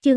Chương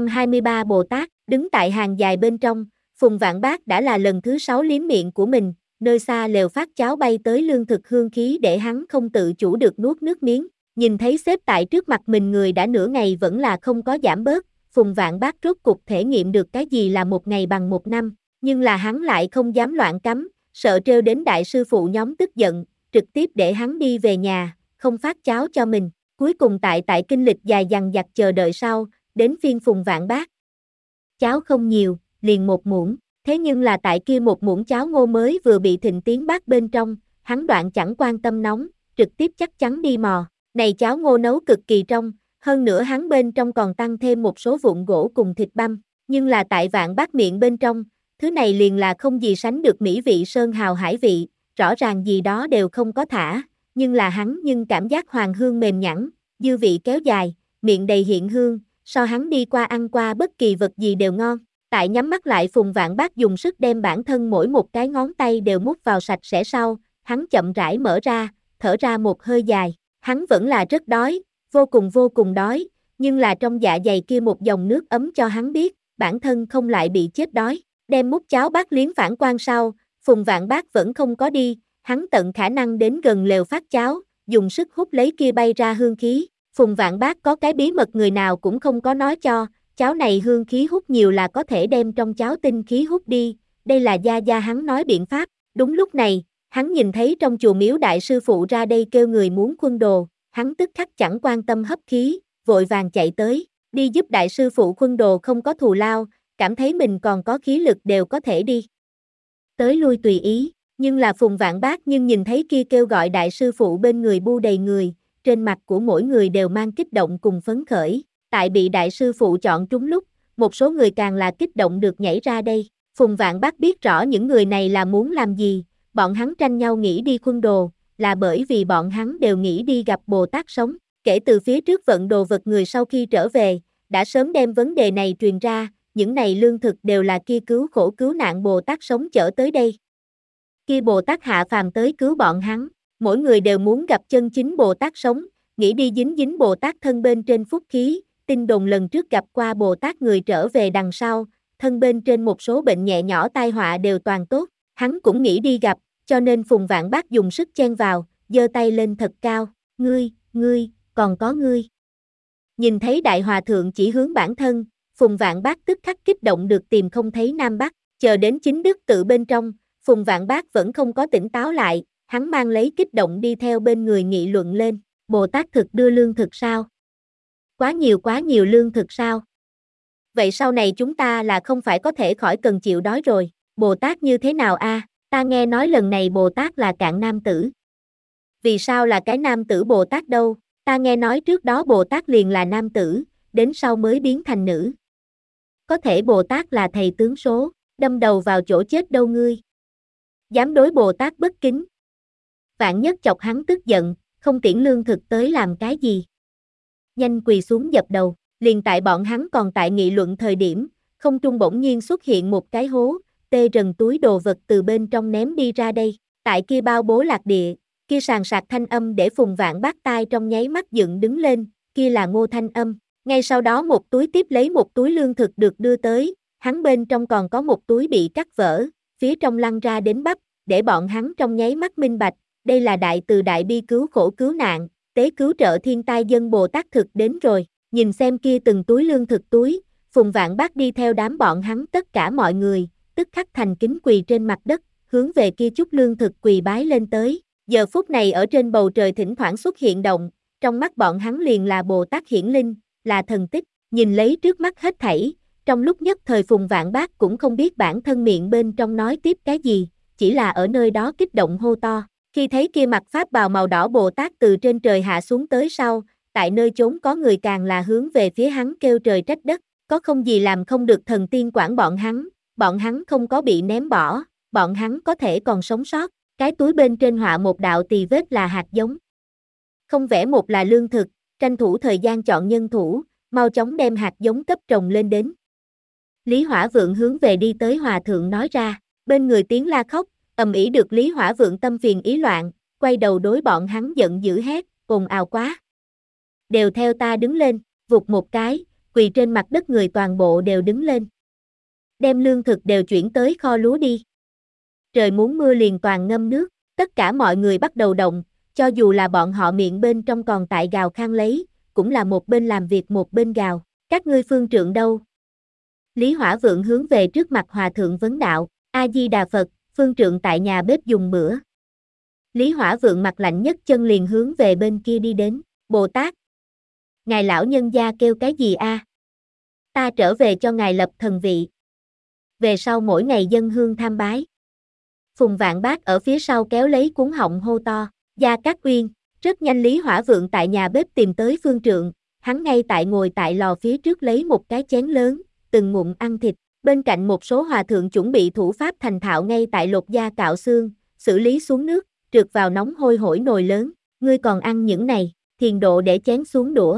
823 Bồ Tát, đứng tại hàng dài bên trong, Phùng Vạn Bác đã là lần thứ 6 liếm miệng của mình, nơi xa lều phát cháo bay tới lương thực hương khí để hắn không tự chủ được nuốt nước miếng, nhìn thấy xếp tại trước mặt mình người đã nửa ngày vẫn là không có giảm bớt, Phùng Vạn Bác rốt cục thể nghiệm được cái gì là một ngày bằng một năm, nhưng là hắn lại không dám loạn cấm, sợ trêu đến đại sư phụ nhóm tức giận, trực tiếp để hắn đi về nhà, không phát cháo cho mình, cuối cùng tại kinh lịch dài dằng dặc chờ đợi sau, đến phiên Phùng Vạn Bác. Cháo không nhiều, liền một muỗng, thế nhưng là tại kia một muỗng cháo ngô mới vừa bị thịnh tiến bát bên trong, hắn đoạn chẳng quan tâm nóng, trực tiếp chắc chắn đi mò. Này cháo ngô nấu cực kỳ trong, hơn nữa hắn bên trong còn tăng thêm một số vụn gỗ cùng thịt băm, nhưng là tại Vạn Bác miệng bên trong, thứ này liền là không gì sánh được mỹ vị sơn hào hải vị, rõ ràng gì đó đều không có thả, nhưng là hắn nhưng cảm giác hoàng hương mềm nhẵn, dư vị kéo dài, miệng đầy hiện hương, so hắn đi qua ăn qua bất kỳ vật gì đều ngon. Tại nhắm mắt lại Phùng Vạn Bác dùng sức đem bản thân mỗi một cái ngón tay đều mút vào sạch sẽ sau, hắn chậm rãi mở ra, thở ra một hơi dài, hắn vẫn là rất đói, vô cùng đói, nhưng là trong dạ dày kia một dòng nước ấm cho hắn biết, bản thân không lại bị chết đói, đem mút cháo bát liếm phản quan sau, Phùng Vạn Bác vẫn không có đi, hắn tận khả năng đến gần lều phát cháo, dùng sức hút lấy kia bay ra hương khí. Phùng Vạn Bác có cái bí mật người nào cũng không có nói cho, cháo này hương khí hút nhiều là có thể đem trong cháo tinh khí hút đi, đây là gia hắn nói biện pháp. Đúng lúc này, hắn nhìn thấy trong chùa miếu đại sư phụ ra đây kêu người muốn khuân đồ, hắn tức khắc chẳng quan tâm hấp khí, vội vàng chạy tới, đi giúp đại sư phụ khuân đồ không có thù lao, cảm thấy mình còn có khí lực đều có thể đi tới lui tùy ý, nhưng là Phùng Vạn Bác nhưng nhìn thấy kia kêu gọi đại sư phụ bên người bu đầy người, trên mặt của mỗi người đều mang kích động cùng phấn khởi, tại bị đại sư phụ chọn trúng lúc, một số người càng là kích động được nhảy ra đây, Phùng Vạn Bác biết rõ những người này là muốn làm gì, bọn hắn tranh nhau nghĩ đi khuân đồ, là bởi vì bọn hắn đều nghĩ đi gặp Bồ Tát sống, kể từ phía trước vận đồ vật người sau khi trở về, đã sớm đem vấn đề này truyền ra, những này lương thực đều là kia cứu khổ cứu nạn Bồ Tát sống chở tới đây. Kia Bồ Tát hạ phàm tới cứu bọn hắn, mỗi người đều muốn gặp chân chính Bồ Tát sống, nghĩ đi dính Bồ Tát thân bên trên phúc khí, tin đồn lần trước gặp qua Bồ Tát người trở về đằng sau, thân bên trên một số bệnh nhẹ nhỏ tai họa đều toàn tốt, hắn cũng nghĩ đi gặp, cho nên Phùng Vạn Bác dùng sức chen vào, giơ tay lên thật cao, ngươi, còn có ngươi. Nhìn thấy đại hòa thượng chỉ hướng bản thân, Phùng Vạn Bác tức khắc kích động được tìm không thấy Nam Bắc, chờ đến chính đức tự bên trong, Phùng Vạn Bác vẫn không có tỉnh táo lại, hắn mang lấy kích động đi theo bên người nghị luận lên, Bồ Tát thực đưa lương thực sao? Quá nhiều lương thực sao? Vậy sau này chúng ta là không phải có thể khỏi cần chịu đói rồi, Bồ Tát như thế nào a? Ta nghe nói lần này Bồ Tát là cạn nam tử. Vì sao là cái nam tử Bồ Tát đâu? Ta nghe nói trước đó Bồ Tát liền là nam tử, đến sau mới biến thành nữ. Có thể Bồ Tát là thầy tướng số, đâm đầu vào chỗ chết đâu ngươi. Dám đối Bồ Tát bất kính. Vạn Nhất chọc hắn tức giận, không tiễn lương thực tới làm cái gì. Nhanh quỳ xuống dập đầu, liền tại bọn hắn còn tại nghị luận thời điểm, không trung bỗng nhiên xuất hiện một cái hố, tê rần túi đồ vật từ bên trong ném đi ra đây, tại kia bao bố lạc địa, kia sàn sạc thanh âm để Phùng Vạn Bác tai trong nháy mắt dựng đứng lên, kia là Ngô thanh âm, ngay sau đó một túi tiếp lấy một túi lương thực được đưa tới, hắn bên trong còn có một túi bị cắt vỡ, phía trong lăn ra đến bắp, để bọn hắn trong nháy mắt minh bạch, đây là đại từ đại bi cứu khổ cứu nạn, tế cứu trợ thiên tai dân Bồ Tát thực đến rồi, nhìn xem kia từng túi lương thực túi, Phùng Vạn Bác đi theo đám bọn hắn tất cả mọi người, tức khắc thành kính quỳ trên mặt đất, hướng về kia chút lương thực quỳ bái lên tới, giờ phút này ở trên bầu trời thỉnh thoảng xuất hiện động, trong mắt bọn hắn liền là Bồ Tát hiển linh, là thần tích, nhìn lấy trước mắt hết thảy, trong lúc nhất thời Phùng Vạn Bác cũng không biết bản thân miệng bên trong nói tiếp cái gì, chỉ là ở nơi đó kích động hô to. Khi thấy kia mặc pháp bào màu đỏ Bồ Tát từ trên trời hạ xuống tới sau, tại nơi chốn có người càng là hướng về phía hắn kêu trời trách đất, có không gì làm không được thần tiên quản bọn hắn không có bị ném bỏ, bọn hắn có thể còn sống sót, cái túi bên trên họa một đạo tì vết là hạt giống. Không vẽ một là lương thực, tranh thủ thời gian chọn nhân thủ, mau chóng đem hạt giống cấp trồng lên đến. Lý Hỏa Vượng hướng về đi tới hòa thượng nói ra, bên người tiếng la khóc, ầm ĩ được Lý Hỏa Vượng tâm phiền ý loạn, quay đầu đối bọn hắn giận dữ hét, ồn ào quá. Đều theo ta đứng lên, vụt một cái, quỳ trên mặt đất người toàn bộ đều đứng lên. Đem lương thực đều chuyển tới kho lúa đi. Trời muốn mưa liền toàn ngâm nước, tất cả mọi người bắt đầu động, cho dù là bọn họ miệng bên trong còn tại gào khan lấy, cũng là một bên làm việc một bên gào, các ngươi phương trượng đâu? Lý Hỏa Vượng hướng về trước mặt hòa thượng vấn đạo, A-di-đà Phật, phương trượng tại nhà bếp dùng bữa. Lý Hỏa Vượng mặt lạnh nhất chân liền hướng về bên kia đi đến, Bồ Tát. Ngài lão nhân gia kêu cái gì a? Ta trở về cho ngài lập thần vị. Về sau mỗi ngày dâng hương tham bái. Phùng Vạn Bác ở phía sau kéo lấy cuống họng hô to, Gia Cát Uyên. Rất nhanh Lý Hỏa Vượng tại nhà bếp tìm tới phương trượng, hắn ngay tại ngồi tại lò phía trước lấy một cái chén lớn, từng ngụm ăn thịt, bên cạnh một số hòa thượng chuẩn bị thủ pháp thành thạo ngay tại lột da cạo xương, xử lý xuống nước, trượt vào nóng hôi hổi nồi lớn, ngươi còn ăn những này, Thiền Độ để chén xuống đũa.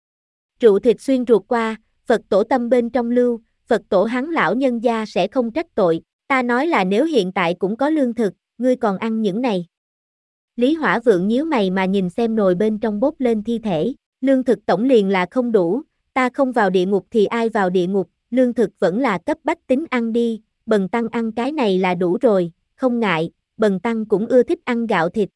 Rượu thịt xuyên ruột qua, Phật tổ tâm bên trong lưu, Phật tổ hắn lão nhân gia sẽ không trách tội, ta nói là nếu hiện tại cũng có lương thực, ngươi còn ăn những này. Lý Hỏa Vượng nhíu mày mà nhìn xem nồi bên trong bốc lên thi thể, lương thực tổng liền là không đủ, ta không vào địa ngục thì ai vào địa ngục, lương thực vẫn là cấp bách tính ăn đi, Bần Tăng ăn cái này là đủ rồi, không ngại, Bần Tăng cũng ưa thích ăn gạo thịt.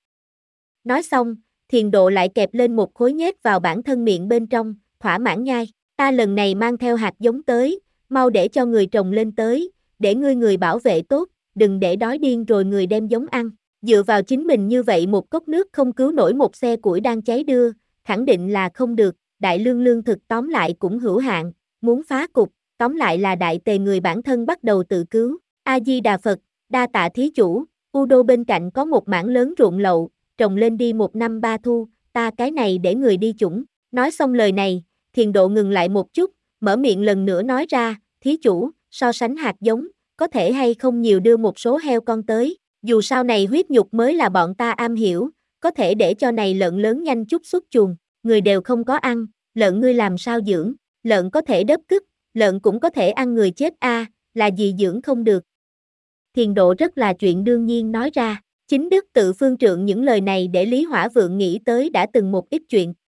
Nói xong, Thiền Độ lại kẹp lên một khối nhét vào bản thân miệng bên trong, thỏa mãn nhai, ta lần này mang theo hạt giống tới, mau để cho người trồng lên tới, để ngươi người bảo vệ tốt, đừng để đói điên rồi người đem giống ăn. Dựa vào chính mình như vậy một cốc nước không cứu nổi một xe củi đang cháy đưa, khẳng định là không được, đại lương lương thực tóm lại cũng hữu hạn, muốn phá cục, tóm lại là đại tề người bản thân bắt đầu tự cứu. A-di-đà Phật, đa tạ thí chủ, U Đô bên cạnh có một mảng lớn ruộng lậu, trồng lên đi 1 năm 3 thu, ta cái này để người đi chủng. Nói xong lời này, Thiền Độ ngừng lại một chút, mở miệng lần nữa nói ra, thí chủ, so sánh hạt giống, có thể hay không nhiều đưa một số heo con tới, dù sao này huyết nhục mới là bọn ta am hiểu, có thể để cho này lợn lớn nhanh chút xuất chuồng, người đều không có ăn, lợn ngươi làm sao dưỡng, lợn có thể đớp cứt, lợn cũng có thể ăn người chết a, là gì dưỡng không được. Thiền Độ rất là chuyện đương nhiên nói ra, chính đức tự phương trượng những lời này để Lý Hỏa Vượng nghĩ tới đã từng một ít chuyện,